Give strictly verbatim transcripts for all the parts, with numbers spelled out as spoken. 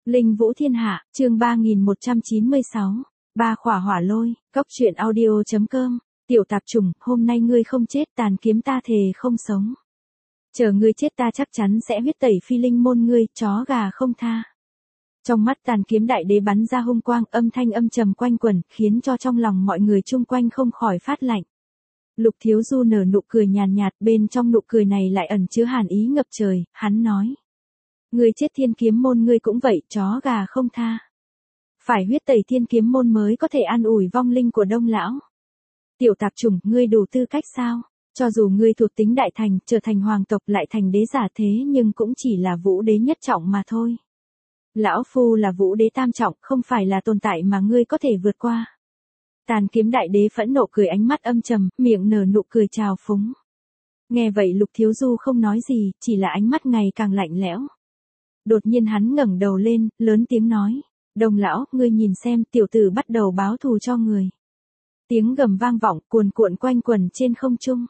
Linh Vũ Thiên Hạ, chương ba nghìn một trăm chín mươi sáu. Ba khỏa hỏa lôi, cốc truyện audio chấm com. Tiểu tạp trùng, hôm nay ngươi không chết, tàn kiếm ta thề không sống. Chờ ngươi chết ta chắc chắn sẽ huyết tẩy phi linh môn ngươi, chó gà không tha. Trong mắt tàn kiếm đại đế bắn ra hung quang, âm thanh âm trầm quanh quẩn, khiến cho trong lòng mọi người chung quanh không khỏi phát lạnh. Lục Thiếu Du nở nụ cười nhàn nhạt, bên trong nụ cười này lại ẩn chứa hàn ý ngập trời, hắn nói. Ngươi chết thiên kiếm môn ngươi cũng vậy, chó gà không tha. Phải huyết tẩy thiên kiếm môn mới có thể an ủi vong linh của Đông lão. Tiểu tạp chủng, ngươi đủ tư cách sao? Cho dù ngươi thuộc tính đại thành, trở thành hoàng tộc lại thành đế giả thế nhưng cũng chỉ là vũ đế nhất trọng mà thôi. Lão phu là vũ đế tam trọng, không phải là tồn tại mà ngươi có thể vượt qua. Tàn kiếm đại đế phẫn nộ cười, ánh mắt âm trầm, miệng nở nụ cười trào phúng. Nghe vậy Lục Thiếu Du không nói gì, chỉ là ánh mắt ngày càng lạnh lẽo. Đột nhiên hắn ngẩng đầu lên, lớn tiếng nói. Đông lão, ngươi nhìn xem, tiểu tử bắt đầu báo thù cho người. Tiếng gầm vang vọng, cuồn cuộn quanh quẩn trên không trung.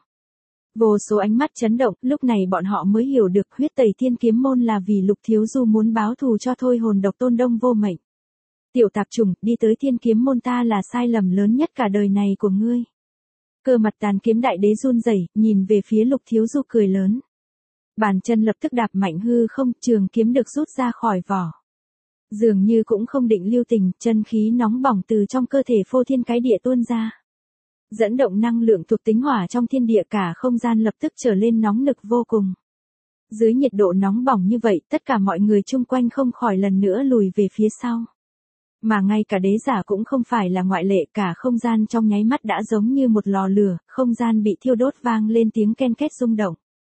Vô số ánh mắt chấn động, lúc này bọn họ mới hiểu được huyết tẩy thiên kiếm môn là vì Lục Thiếu Du muốn báo thù cho thôi hồn độc tôn Đông vô mệnh. Tiểu tạp trùng, đi tới thiên kiếm môn ta là sai lầm lớn nhất cả đời này của ngươi. Cơ mặt tàn kiếm đại đế run rẩy, nhìn về phía Lục Thiếu Du cười lớn. Bàn chân lập tức đạp mạnh hư không, trường kiếm được rút ra khỏi vỏ. Dường như cũng không định lưu tình, chân khí nóng bỏng từ trong cơ thể phô thiên cái địa tuôn ra. Dẫn động năng lượng thuộc tính hỏa trong thiên địa, cả không gian lập tức trở lên nóng nực vô cùng. Dưới nhiệt độ nóng bỏng như vậy, tất cả mọi người chung quanh không khỏi lần nữa lùi về phía sau. Mà ngay cả đế giả cũng không phải là ngoại lệ, cả không gian trong nháy mắt đã giống như một lò lửa, không gian bị thiêu đốt vang lên tiếng ken két rung động.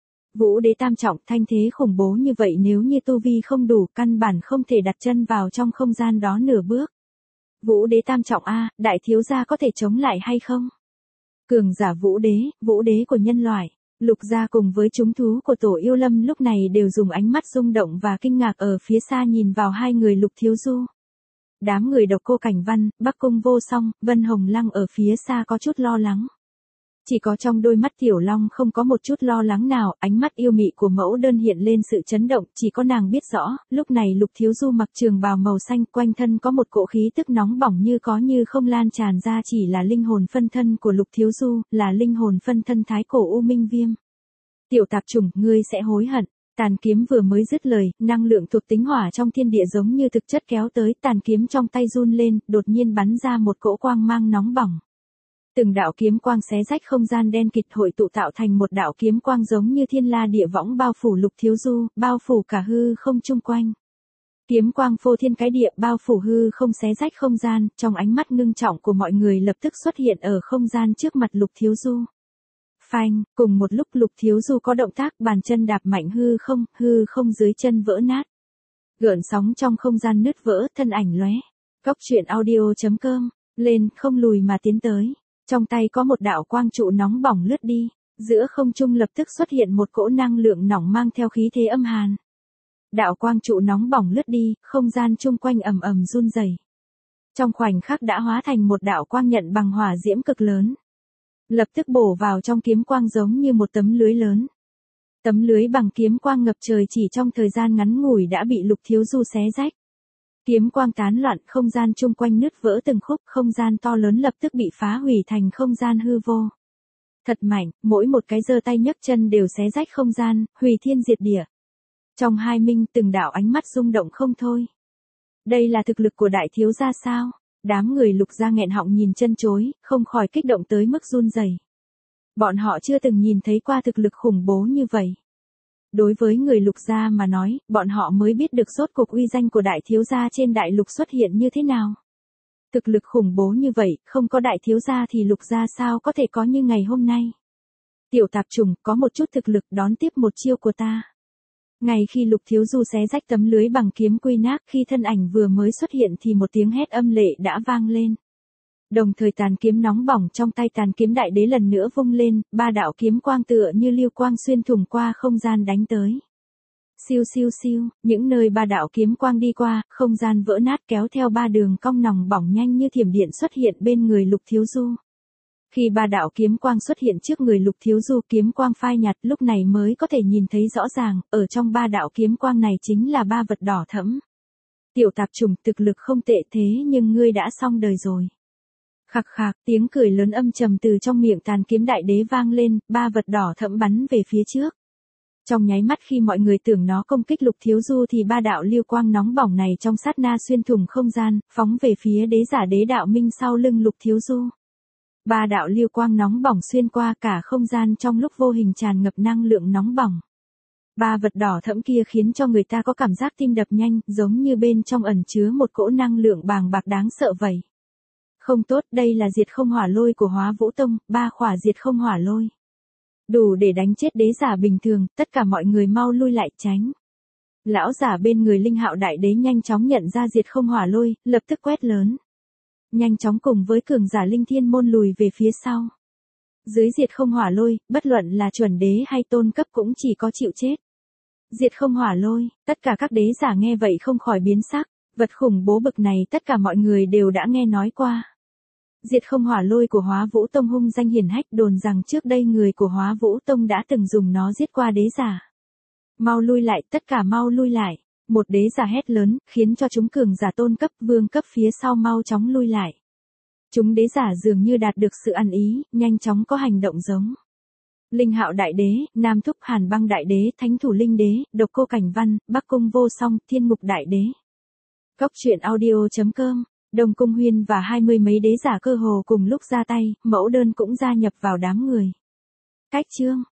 Vũ đế tam trọng, thanh thế khủng bố như vậy, nếu như tu vi không đủ, căn bản không thể đặt chân vào trong không gian đó nửa bước. Vũ đế tam trọng a, đại thiếu gia có thể chống lại hay không? Cường giả vũ đế, vũ đế của nhân loại, Lục gia cùng với chúng thú của Tổ Yêu Lâm lúc này đều dùng ánh mắt rung động và kinh ngạc ở phía xa nhìn vào hai người Lục Thiếu Du. Đám người Độc Cô Cảnh Văn, Bắc Cung Vô Song, Vân Hồng Lăng ở phía xa có chút lo lắng. Chỉ có trong đôi mắt Tiểu Long không có một chút lo lắng nào, ánh mắt yêu mị của mẫu đơn hiện lên sự chấn động, chỉ có nàng biết rõ, lúc này Lục Thiếu Du mặc trường bào màu xanh, quanh thân có một cỗ khí tức nóng bỏng như có như không lan tràn ra, chỉ là linh hồn phân thân của Lục Thiếu Du, là linh hồn phân thân thái cổ U Minh Viêm. Tiểu tạp chủng, ngươi sẽ hối hận. Tàn kiếm vừa mới dứt lời, năng lượng thuộc tính hỏa trong thiên địa giống như thực chất kéo tới, tàn kiếm trong tay run lên, đột nhiên bắn ra một cỗ quang mang nóng bỏng. Từng đạo kiếm quang xé rách không gian đen kịt hội tụ tạo thành một đạo kiếm quang giống như thiên la địa võng bao phủ Lục Thiếu Du, bao phủ cả hư không chung quanh. Kiếm quang phô thiên cái địa bao phủ hư không xé rách không gian, trong ánh mắt ngưng trọng của mọi người lập tức xuất hiện ở không gian trước mặt Lục Thiếu Du. Phanh, cùng một lúc Lục Thiếu Du có động tác, bàn chân đạp mạnh hư không, hư không dưới chân vỡ nát. Gợn sóng trong không gian nứt vỡ, thân ảnh lóe. Cốc truyện audio chấm com, lên, không lùi mà tiến tới. Trong tay có một đạo quang trụ nóng bỏng lướt đi, giữa không trung lập tức xuất hiện một cỗ năng lượng nóng mang theo khí thế âm hàn. Đạo quang trụ nóng bỏng lướt đi, không gian chung quanh ầm ầm run rẩy. Trong khoảnh khắc đã hóa thành một đạo quang nhận bằng hỏa diễm cực lớn. Lập tức bổ vào trong kiếm quang giống như một tấm lưới lớn. Tấm lưới bằng kiếm quang ngập trời chỉ trong thời gian ngắn ngủi đã bị Lục Thiếu Du xé rách. Kiếm quang tán loạn, không gian chung quanh nứt vỡ từng khúc, không gian to lớn lập tức bị phá hủy thành không gian hư vô. Thật mạnh, mỗi một cái giơ tay nhấc chân đều xé rách không gian, hủy thiên diệt địa. Trong hai minh từng đạo ánh mắt rung động không thôi. Đây là thực lực của đại thiếu gia sao? Đám người Lục gia nghẹn họng nhìn chân chối, không khỏi kích động tới mức run rẩy. Bọn họ chưa từng nhìn thấy qua thực lực khủng bố như vậy. Đối với người Lục gia mà nói, bọn họ mới biết được rốt cuộc uy danh của đại thiếu gia trên đại lục xuất hiện như thế nào. Thực lực khủng bố như vậy, không có đại thiếu gia thì Lục gia sao có thể có như ngày hôm nay. Tiểu tạp trùng, có một chút thực lực, đón tiếp một chiêu của ta. Ngay khi Lục Thiếu Du xé rách tấm lưới bằng kiếm quy nát, khi thân ảnh vừa mới xuất hiện thì một tiếng hét âm lệ đã vang lên. Đồng thời tàn kiếm nóng bỏng trong tay tàn kiếm đại đế lần nữa vung lên, ba đạo kiếm quang tựa như lưu quang xuyên thủng qua không gian đánh tới. Siêu siêu siêu, những nơi ba đạo kiếm quang đi qua, không gian vỡ nát kéo theo ba đường cong nòng bỏng nhanh như thiểm điện xuất hiện bên người Lục Thiếu Du. Khi ba đạo kiếm quang xuất hiện trước người Lục Thiếu Du, kiếm quang phai nhạt, lúc này mới có thể nhìn thấy rõ ràng, ở trong ba đạo kiếm quang này chính là ba vật đỏ thẫm. Tiểu tạp chủng, thực lực không tệ thế nhưng ngươi đã xong đời rồi. Khạc khạc, tiếng cười lớn âm trầm từ trong miệng tàn kiếm đại đế vang lên, ba vật đỏ thẫm bắn về phía trước. Trong nháy mắt khi mọi người tưởng nó công kích Lục Thiếu Du thì ba đạo lưu quang nóng bỏng này trong sát na xuyên thủng không gian, phóng về phía đế giả đế đạo minh sau lưng Lục Thiếu Du. Ba đạo lưu quang nóng bỏng xuyên qua cả không gian trong lúc vô hình tràn ngập năng lượng nóng bỏng. Ba vật đỏ thẫm kia khiến cho người ta có cảm giác tim đập nhanh, giống như bên trong ẩn chứa một cỗ năng lượng bàng bạc đáng sợ vậy. Không tốt, đây là diệt không hỏa lôi của Hóa Vũ Tông, ba khỏa diệt không hỏa lôi. Đủ để đánh chết đế giả bình thường, tất cả mọi người mau lui lại tránh. Lão giả bên người Linh Hạo Đại Đế nhanh chóng nhận ra diệt không hỏa lôi, lập tức quét lớn. Nhanh chóng cùng với cường giả Linh Thiên Môn lùi về phía sau. Dưới diệt không hỏa lôi, bất luận là chuẩn đế hay tôn cấp cũng chỉ có chịu chết. Diệt không hỏa lôi, tất cả các đế giả nghe vậy không khỏi biến sắc, vật khủng bố bực này tất cả mọi người đều đã nghe nói qua. Diệt không hỏa lôi của Hóa Vũ Tông hung danh hiển hách, đồn rằng trước đây người của Hóa Vũ Tông đã từng dùng nó giết qua đế giả. Mau lui lại, tất cả mau lui lại. Một đế giả hét lớn, khiến cho chúng cường giả tôn cấp vương cấp phía sau mau chóng lui lại. Chúng đế giả dường như đạt được sự ăn ý, nhanh chóng có hành động giống. Linh Hạo Đại Đế, Nam Thúc Hàn Băng Đại Đế, Thánh Thủ Linh Đế, Độc Cô Cảnh Văn, Bắc Cung Vô Song, Thiên Mục Đại Đế. Cốc truyện audio chấm com, Đông Cung Huyên và hai mươi mấy đế giả cơ hồ cùng lúc ra tay, mẫu đơn cũng gia nhập vào đám người. Cách chương